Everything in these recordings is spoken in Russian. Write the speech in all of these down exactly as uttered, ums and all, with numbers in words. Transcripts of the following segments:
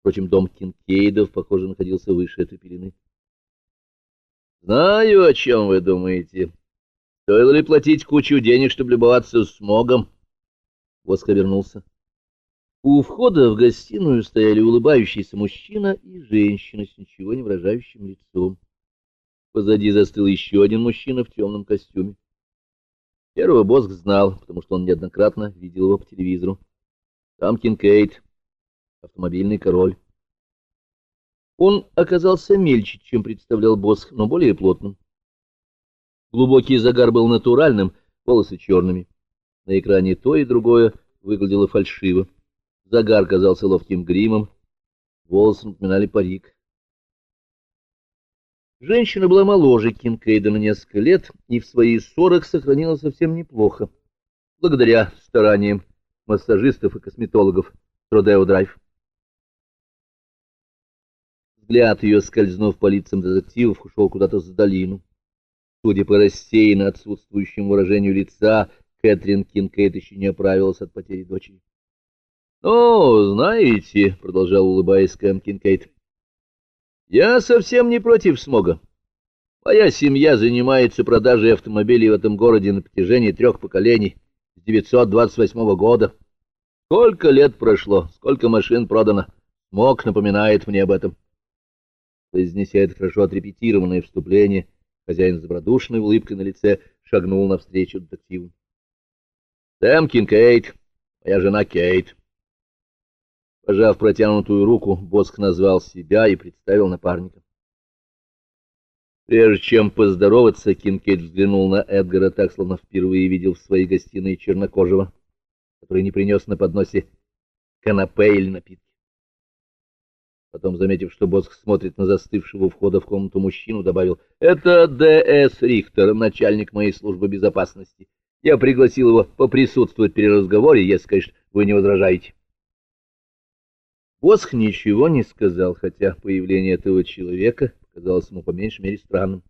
Впрочем, дом Кинкейдов, похоже, находился выше этой пелены. «Знаю, о чем вы думаете. Стоило ли платить кучу денег, чтобы любоваться смогом?» Воск обернулся. У входа в гостиную стояли улыбающийся мужчина и женщина с ничего не выражающим лицом. Позади застыл еще один мужчина в темном костюме. Первого Боск знал, потому что он неоднократно видел его по телевизору. Там Кинкейд, автомобильный король. Он оказался мельче, чем представлял Боск, но более плотным. Глубокий загар был натуральным, волосы черными. На экране то и другое выглядело фальшиво. Загар казался ловким гримом, волосы напоминали парик. Женщина была моложе Кинкейда на несколько лет и в свои сорок сохранила совсем неплохо, благодаря стараниям массажистов и косметологов Родео Драйв. Взгляд ее, скользнув по лицам детективов, ушел куда-то за долину. Судя по рассеянно отсутствующему выражению лица, Кэтрин Кинкейд еще не оправилась от потери дочери. — Ну, знаете, — продолжал, улыбаясь Кэм Кинкейд, — я совсем не против смога. Моя семья занимается продажей автомобилей в этом городе на протяжении трех поколений с девятьсот двадцать восьмого года. Сколько лет прошло, сколько машин продано. Смог напоминает мне об этом. Произнеся это хорошо отрепетированное вступление, хозяин с добродушной улыбкой на лице шагнул навстречу детективу. — Сэм Кинкейд, моя жена Кейт. Пожав протянутую руку, Боск назвал себя и представил напарника. Прежде чем поздороваться, Кинкейд взглянул на Эдгара так, словно впервые видел в своей гостиной чернокожего, который не принес на подносе канапе или напитки. Потом, заметив, что Боск смотрит на застывшего у входа в комнату мужчину, добавил: «Это Д С Рихтер, начальник моей службы безопасности. Я пригласил его поприсутствовать при разговоре, если, конечно, вы не возражаете». Боск ничего не сказал, хотя появление этого человека казалось ему по меньшей мере странным.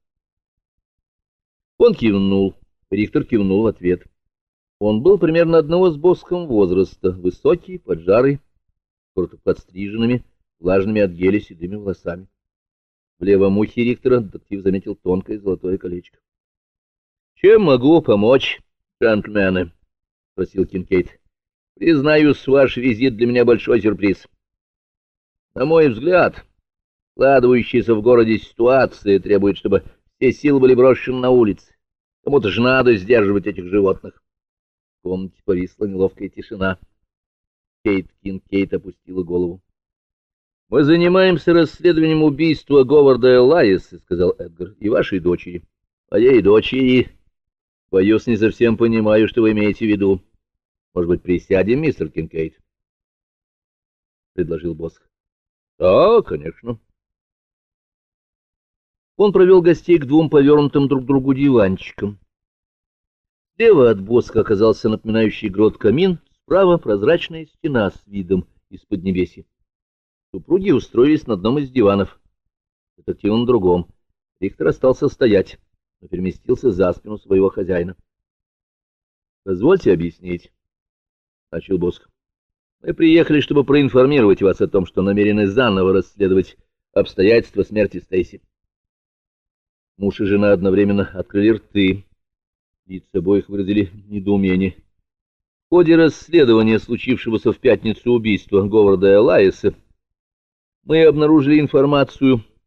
Он кивнул, Рихтер кивнул в ответ. Он был примерно одного с Боском возраста, высокий, поджарый, коротко подстриженными, влажными от геля седыми волосами. В левом ухе Рихтера детектив заметил тонкое золотое колечко. — Чем могу помочь, джентльмены? — спросил Кинкейд. — Признаюсь, ваш визит для меня большой сюрприз. На мой взгляд, складывающаяся в городе ситуация требует, чтобы все силы были брошены на улицы. Кому-то же надо сдерживать этих животных. В комнате повисла неловкая тишина. Кейт Кинкейд опустила голову. — Мы занимаемся расследованием убийства Говарда Элайеса, — сказал Эдгар, — и вашей дочери. — Моей дочери. Боюсь, не совсем понимаю, что вы имеете в виду. Может быть, присядем, мистер Кинкейд? — предложил Боск. — Да, конечно. Он провел гостей к двум повернутым друг к другу диванчикам. Слева от Боска оказался напоминающий грот камин, справа прозрачная стена с видом из поднебесья. Супруги устроились на одном из диванов, детектив на другом. Рихтер остался стоять, но переместился за спину своего хозяина. — Позвольте объяснить, — начал Боск. — Мы приехали, чтобы проинформировать вас о том, что намерены заново расследовать обстоятельства смерти Стейси. Муж и жена одновременно открыли рты. Лица обоих выразили недоумение. В ходе расследования случившегося в пятницу убийства Говарда Элайеса мы обнаружили информацию